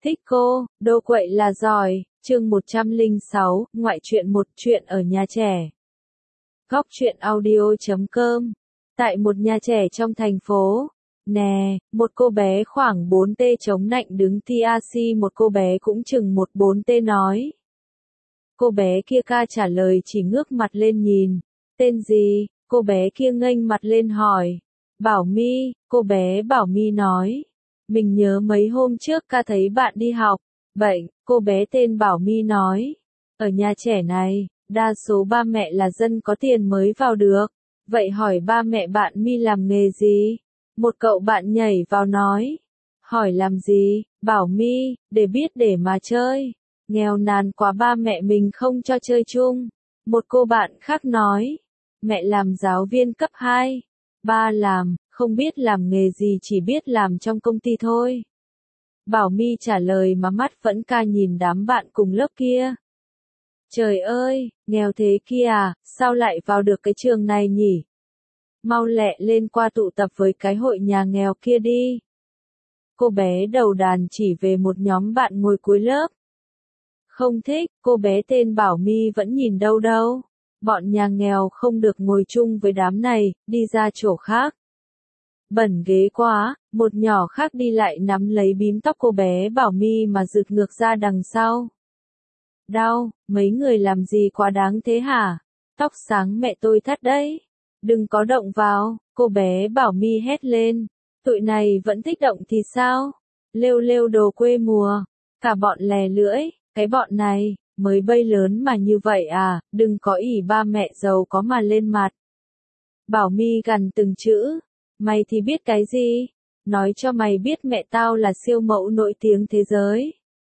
Thích cô, đô quậy là giỏi, chương 106, ngoại truyện một chuyện ở nhà trẻ. Góc truyện audio.com. Tại một nhà trẻ trong thành phố. Nè, một cô bé khoảng 4T chống nạnh đứng TRC, một cô bé cũng chừng 14T nói. Cô bé kia ca trả lời chỉ ngước mặt lên nhìn. Tên gì? Cô bé kia nghênh mặt lên hỏi. Bảo My, cô bé Bảo My nói. Mình nhớ mấy hôm trước ca thấy bạn đi học. Vậy, cô bé tên Bảo My nói. Ở nhà trẻ này, đa số ba mẹ là dân có tiền mới vào được. Vậy hỏi ba mẹ bạn My làm nghề gì? Một cậu bạn nhảy vào nói. Hỏi làm gì? Bảo My, để biết để mà chơi. Nghèo nàn quá ba mẹ mình không cho chơi chung. Một cô bạn khác nói. Mẹ làm giáo viên cấp 2. Ba làm, không biết làm nghề gì, chỉ biết làm trong công ty thôi. Bảo My trả lời mà mắt vẫn ca nhìn đám bạn cùng lớp kia. Trời ơi, nghèo thế kia à, sao lại vào được cái trường này nhỉ? Mau lẹ lên qua tụ tập với cái hội nhà nghèo kia đi. Cô bé đầu đàn chỉ về một nhóm bạn ngồi cuối lớp. Không thích, cô bé tên Bảo My vẫn nhìn đâu đâu. Bọn nhà nghèo không được ngồi chung với đám này, đi ra chỗ khác. Bẩn ghế quá, một nhỏ khác đi lại nắm lấy bím tóc cô bé Bảo My mà giựt ngược ra đằng sau. Đau, mấy người làm gì quá đáng thế hả? Tóc sáng mẹ tôi thắt đấy. Đừng có động vào, cô bé Bảo My hét lên. Tụi này vẫn thích động thì sao? Lêu lêu đồ quê mùa. Cả bọn lè lưỡi, cái bọn này, mới bay lớn mà như vậy à, đừng có ỷ ba mẹ giàu có mà lên mặt. Bảo My gằn từng chữ. Mày thì biết cái gì? Nói cho mày biết mẹ tao là siêu mẫu nổi tiếng thế giới.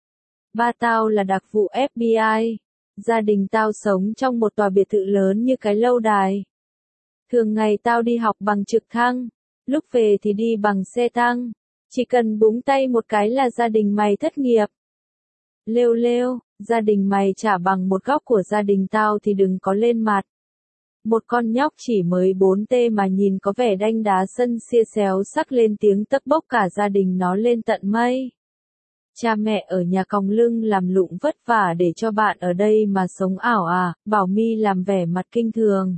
Ba tao là đặc vụ FBI. Gia đình tao sống trong một tòa biệt thự lớn như cái lâu đài. Thường ngày tao đi học bằng trực thăng, lúc về thì đi bằng xe tăng. Chỉ cần búng tay một cái là gia đình mày thất nghiệp. Lêu lêu, gia đình mày trả bằng một góc của gia đình tao thì đừng có lên mặt. Một con nhóc chỉ mới 4T mà nhìn có vẻ đanh đá sân xia xéo sắc lên tiếng tấp bốc cả gia đình nó lên tận mây. Cha mẹ ở nhà còng lưng làm lụng vất vả để cho bạn ở đây mà sống ảo à, Bảo My làm vẻ mặt kinh thường.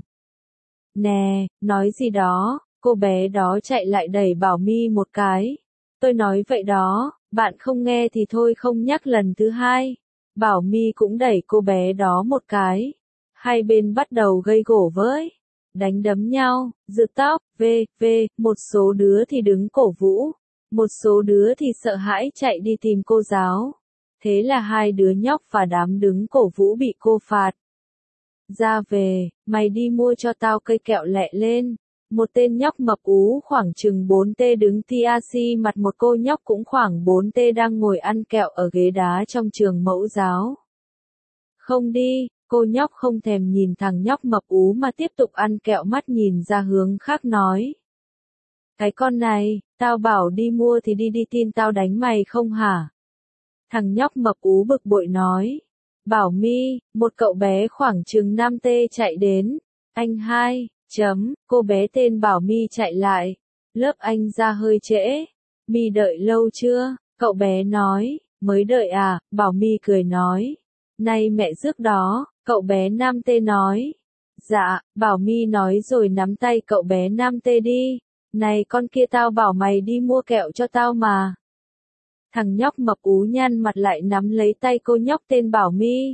Nè, nói gì đó, cô bé đó chạy lại đẩy Bảo My một cái. Tôi nói vậy đó, bạn không nghe thì thôi không nhắc lần thứ hai. Bảo My cũng đẩy cô bé đó một cái. Hai bên bắt đầu gây gổ với, đánh đấm nhau, giật tóc, một số đứa thì đứng cổ vũ, một số đứa thì sợ hãi chạy đi tìm cô giáo. Thế là hai đứa nhóc và đám đứng cổ vũ bị cô phạt. Ra về, mày đi mua cho tao cây kẹo lẹ lên. Một tên nhóc mập ú khoảng chừng 4T đứng TRC mặt một cô nhóc cũng khoảng 4T đang ngồi ăn kẹo ở ghế đá trong trường mẫu giáo. Không đi. Cô nhóc không thèm nhìn thằng nhóc mập ú mà tiếp tục ăn kẹo, mắt nhìn ra hướng khác nói. Cái con này, tao bảo đi mua thì đi, tin tao đánh mày không hả? Thằng nhóc mập ú bực bội nói. Bảo My, một cậu bé khoảng chừng 5T chạy đến. Anh hai, cô bé tên Bảo My chạy lại. Lớp anh ra hơi trễ. My đợi lâu chưa? Cậu bé nói. Mới đợi à? Bảo My cười nói. Này mẹ rước đó. Cậu bé Nam Tê nói. Dạ, Bảo My nói rồi nắm tay cậu bé Nam Tê đi. Này con kia, tao bảo mày đi mua kẹo cho tao mà. Thằng nhóc mập ú nhăn mặt lại nắm lấy tay cô nhóc tên Bảo My.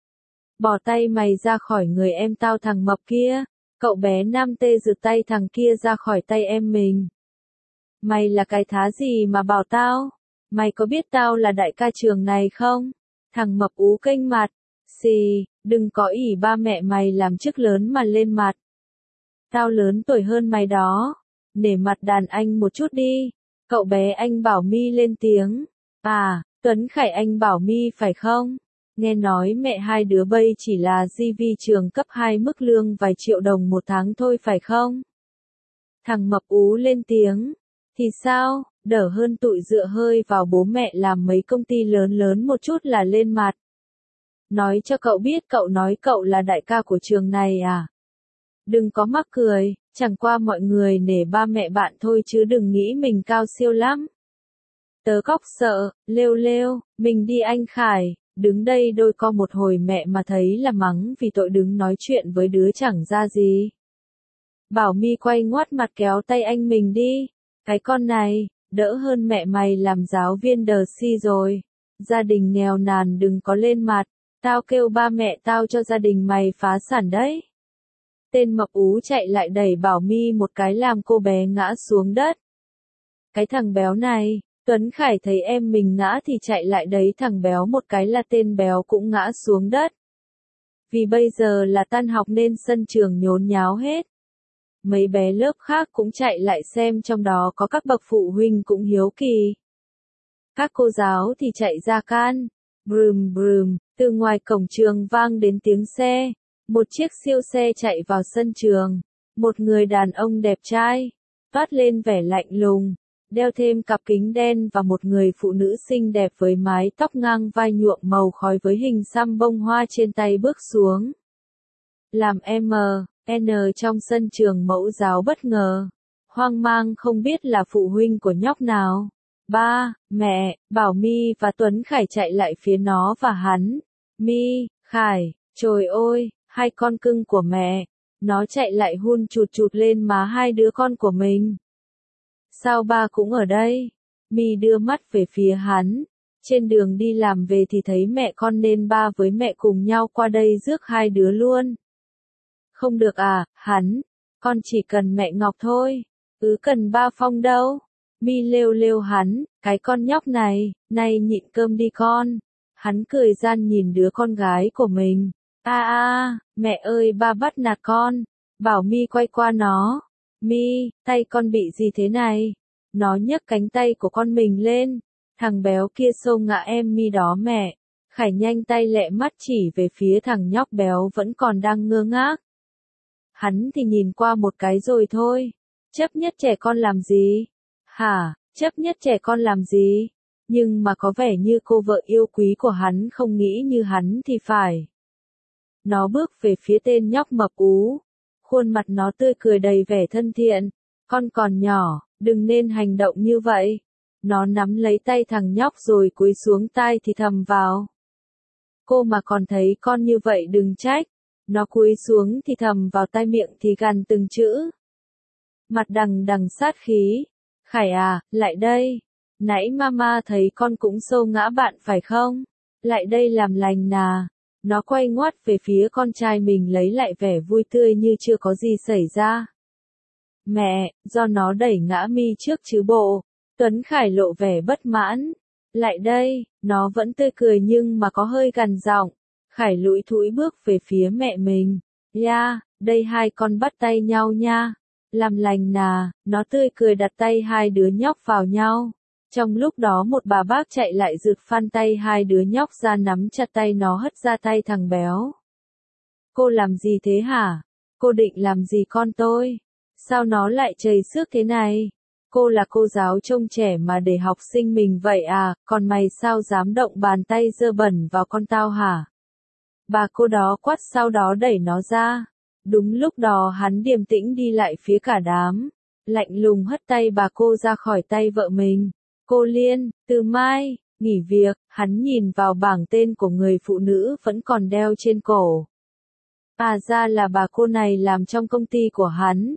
Bỏ tay mày ra khỏi người em tao thằng mập kia. Cậu bé Nam Tê giật tay thằng kia ra khỏi tay em mình. Mày là cái thá gì mà bảo tao? Mày có biết tao là đại ca trường này không? Thằng mập ú kênh mặt. Xì, đừng có ỷ ba mẹ mày làm chức lớn mà lên mặt. Tao lớn tuổi hơn mày đó. Nể mặt đàn anh một chút đi. Cậu bé anh Bảo My lên tiếng. À, Tuấn Khải anh Bảo My phải không? Nghe nói mẹ hai đứa bây chỉ là GV trường cấp 2 mức lương vài triệu đồng một tháng thôi phải không? Thằng mập ú lên tiếng. Thì sao, đỡ hơn tụi dựa hơi vào bố mẹ làm mấy công ty lớn lớn một chút là lên mặt. Nói cho cậu biết, cậu nói cậu là đại ca của trường này à? Đừng có mắc cười, chẳng qua mọi người nể ba mẹ bạn thôi chứ đừng nghĩ mình cao siêu lắm. Tớ cóc sợ, lêu lêu, mình đi anh Khải, đứng đây đôi co một hồi mẹ mà thấy là mắng vì tội đứng nói chuyện với đứa chẳng ra gì. Bảo My quay ngoắt mặt kéo tay anh mình đi, cái con này, đỡ hơn mẹ mày làm giáo viên đờ si rồi, gia đình nghèo nàn đừng có lên mặt, tao kêu ba mẹ tao cho gia đình mày phá sản đấy. Tên mập ú chạy lại đẩy Bảo My một cái làm cô bé ngã xuống đất. Cái thằng béo này, Tuấn Khải thấy em mình ngã thì chạy lại đấy thằng béo một cái là tên béo cũng ngã xuống đất. Vì bây giờ là tan học nên sân trường nhốn nháo hết. Mấy bé lớp khác cũng chạy lại xem, trong đó có các bậc phụ huynh cũng hiếu kỳ. Các cô giáo thì chạy ra can. Brum brum, từ ngoài cổng trường vang đến tiếng xe. Một chiếc siêu xe chạy vào sân trường. Một người đàn ông đẹp trai, toát lên vẻ lạnh lùng, đeo thêm cặp kính đen và một người phụ nữ xinh đẹp với mái tóc ngang vai nhuộm màu khói với hình xăm bông hoa trên tay bước xuống. Làm N trong sân trường mẫu giáo bất ngờ, hoang mang không biết là phụ huynh của nhóc nào. Ba, mẹ, Bảo My và Tuấn Khải chạy lại phía nó và hắn. My, Khải, trời ơi, hai con cưng của mẹ. Nó chạy lại hun chụt chụt lên má hai đứa con của mình. Sao ba cũng ở đây? My đưa mắt về phía hắn. Trên đường đi làm về thì thấy mẹ con nên ba với mẹ cùng nhau qua đây rước hai đứa luôn. Không được à, hắn, con chỉ cần mẹ Ngọc thôi, cần ba Phong đâu. My lêu lêu hắn, cái con nhóc này, này nhịn cơm đi con. Hắn cười gian nhìn đứa con gái của mình. Mẹ ơi ba bắt nạt con. Bảo My quay qua nó. My, tay con bị gì thế này? Nó nhấc cánh tay của con mình lên. Thằng béo kia xô ngã em My đó mẹ. Khải nhanh tay lẹ mắt chỉ về phía thằng nhóc béo vẫn còn đang ngơ ngác. Hắn thì nhìn qua một cái rồi thôi. Chấp nhất trẻ con làm gì? Hả, chấp nhất trẻ con làm gì? Nhưng mà có vẻ như cô vợ yêu quý của hắn không nghĩ như hắn thì phải. Nó bước về phía tên nhóc mập ú. Khuôn mặt nó tươi cười đầy vẻ thân thiện. Con còn nhỏ, đừng nên hành động như vậy. Nó nắm lấy tay thằng nhóc rồi cúi xuống tai thì thầm vào. Cô mà còn thấy con như vậy đừng trách. Nó cúi xuống thì thầm vào tai miệng thì gằn từng chữ. Mặt đằng đằng sát khí. Khải à, lại đây. Nãy mama thấy con cũng xô ngã bạn phải không? Lại đây làm lành nà. Nó quay ngoắt về phía con trai mình lấy lại vẻ vui tươi như chưa có gì xảy ra. Mẹ, do nó đẩy ngã My trước chứ bộ. Tuấn Khải lộ vẻ bất mãn. Lại đây, nó vẫn tươi cười nhưng mà có hơi gằn giọng. Khải lủi thủi bước về phía mẹ mình. Đây hai con bắt tay nhau nha. Làm lành nà, nó tươi cười đặt tay hai đứa nhóc vào nhau. Trong lúc đó một bà bác chạy lại rượt phăn tay hai đứa nhóc ra nắm chặt tay nó hất ra tay thằng béo. Cô làm gì thế hả? Cô định làm gì con tôi? Sao nó lại chầy xước thế này? Cô là cô giáo trông trẻ mà để học sinh mình vậy à, còn mày sao dám động bàn tay dơ bẩn vào con tao hả? Bà cô đó quát sau đó đẩy nó ra. Đúng lúc đó hắn điềm tĩnh đi lại phía cả đám. Lạnh lùng hất tay bà cô ra khỏi tay vợ mình. Cô Liên, từ mai, nghỉ việc, hắn nhìn vào bảng tên của người phụ nữ vẫn còn đeo trên cổ. Ra là bà cô này làm trong công ty của hắn.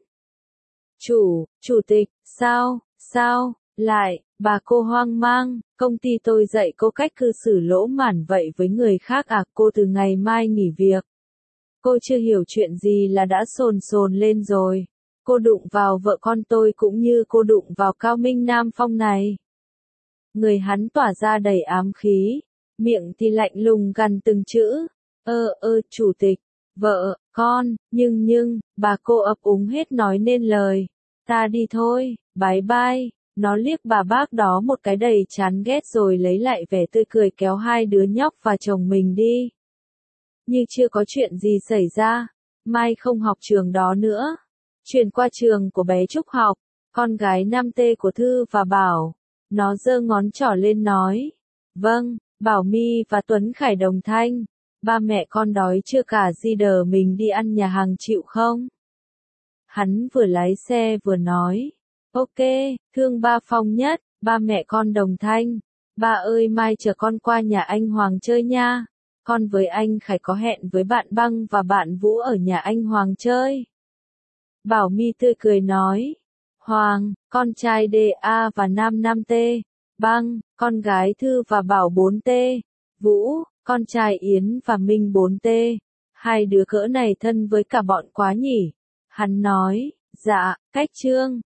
Chủ tịch, sao, lại, bà cô hoang mang, công ty tôi dạy cô cách cư xử lỗ mãn vậy với người khác à, cô từ ngày mai nghỉ việc. Cô chưa hiểu chuyện gì là đã sồn lên rồi. Cô đụng vào vợ con tôi cũng như cô đụng vào Cao Minh Nam Phong này. Người hắn tỏa ra đầy ám khí, miệng thì lạnh lùng gằn từng chữ. Chủ tịch, vợ, con, nhưng, bà cô ấp úng hết nói nên lời. Ta đi thôi, bye bye. Nó liếc bà bác đó một cái đầy chán ghét rồi lấy lại vẻ tươi cười kéo hai đứa nhóc và chồng mình đi. Như chưa có chuyện gì xảy ra, Mai không học trường đó nữa. Chuyển qua trường của bé Trúc học, con gái 5T của Thư và Bảo. Nó giơ ngón trỏ lên nói. Vâng, Bảo My và Tuấn Khải đồng thanh. Ba mẹ con đói chưa cả di đờ mình đi ăn nhà hàng chịu không? Hắn vừa lái xe vừa nói. Ok, thương ba Phong nhất. Ba mẹ con đồng thanh. Ba ơi mai chờ con qua nhà anh Hoàng chơi nha. Con với anh Khải có hẹn với bạn Băng và bạn Vũ ở nhà anh Hoàng chơi. Bảo My tươi cười nói. Hoàng, con trai DA và Nam 5T. Băng, con gái Thư và Bảo 4T. Vũ, con trai Yến và Minh 4T. Hai đứa cỡ này thân với cả bọn quá nhỉ? Hắn nói, dạ, cách Trương.